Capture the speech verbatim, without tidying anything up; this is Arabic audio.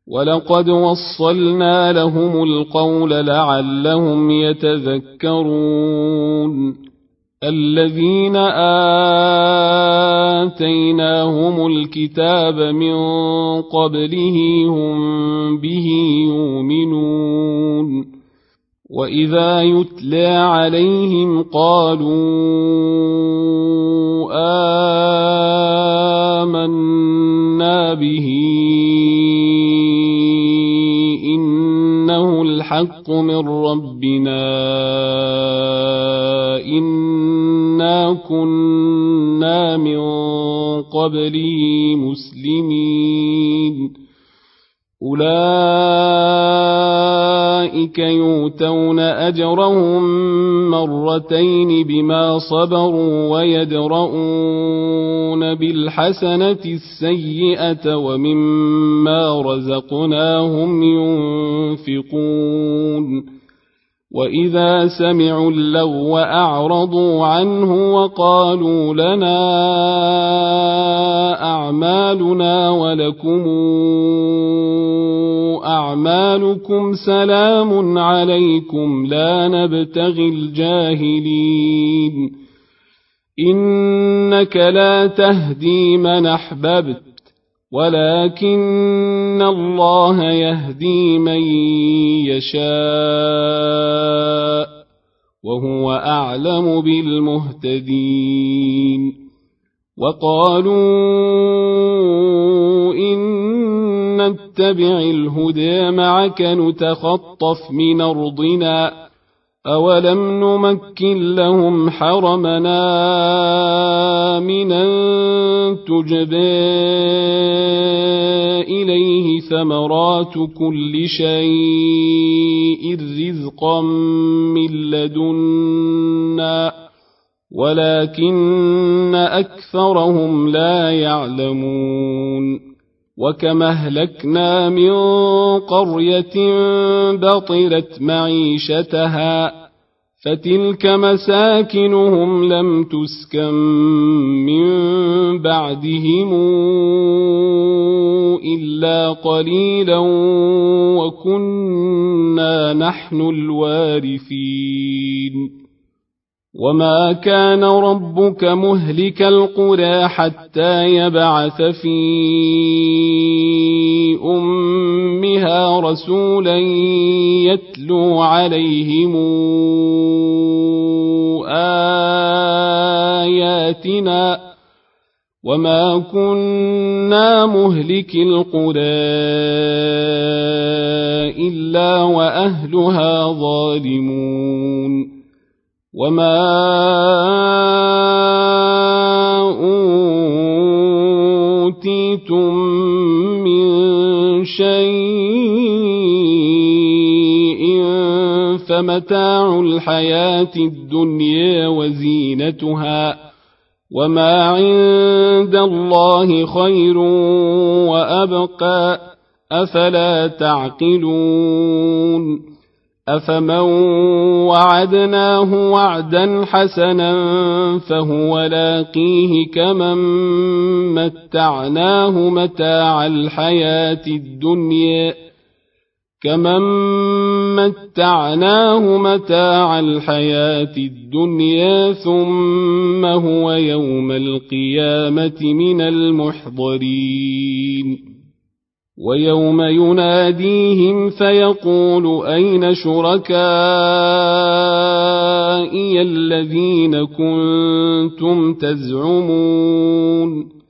ولقد وصلنا لهم القول لعلهم يتذكرون الذين آتيناهم الكتاب من قبله هم به يؤمنون وإذا يتلى عليهم قالوا آمنا به إنه الحق من ربنا إنا كنا من قبله مسلمين أولئك يؤتون أجرهم مرتين بما صبروا ويدرؤون بالحسنة السيئة ومما رزقناهم ينفقون وإذا سمعوا اللغو أعرضوا عنه وقالوا لنا أعمالنا ولكم أعمالكم سلام عليكم لا نبتغي الجاهلين إنك لا تهدي من أحببت ولكن الله يهدي من يشاء وهو أعلم بالمهتدين وقالوا إن نتبع الهدى معك نتخطف من أرضنا أولم نمكن لهم حرمنا آمنا تجبى إليه ثمرات كل شيء رزقا من لدنا ولكن أكثرهم لا يعلمون وكما أهلكنا من قرية بطرت معيشتها فتلك مساكنهم لم تسكن من بعدهم إلا قليلا وكنا نحن الوارثين وما كان ربك مهلك القرى حتى يبعث في أمها رسولا يتلو عليهم آياتنا وما كنا مهلك القرى إلا وأهلها ظالمون وما أوتيتم من شيء فمتاع الحياة الدنيا وزينتها وما عند الله خير وأبقى أفلا تعقلون أفمن وعدناه وعدا حسنا فهو لاقيه كمن متعناه متاع الحياة الدنيا كمن متعناه متاع الحياة الدنيا ثم هو يوم القيامة من المحضرين ويوم يناديهم فيقول أين شركائي الذين كنتم تزعمون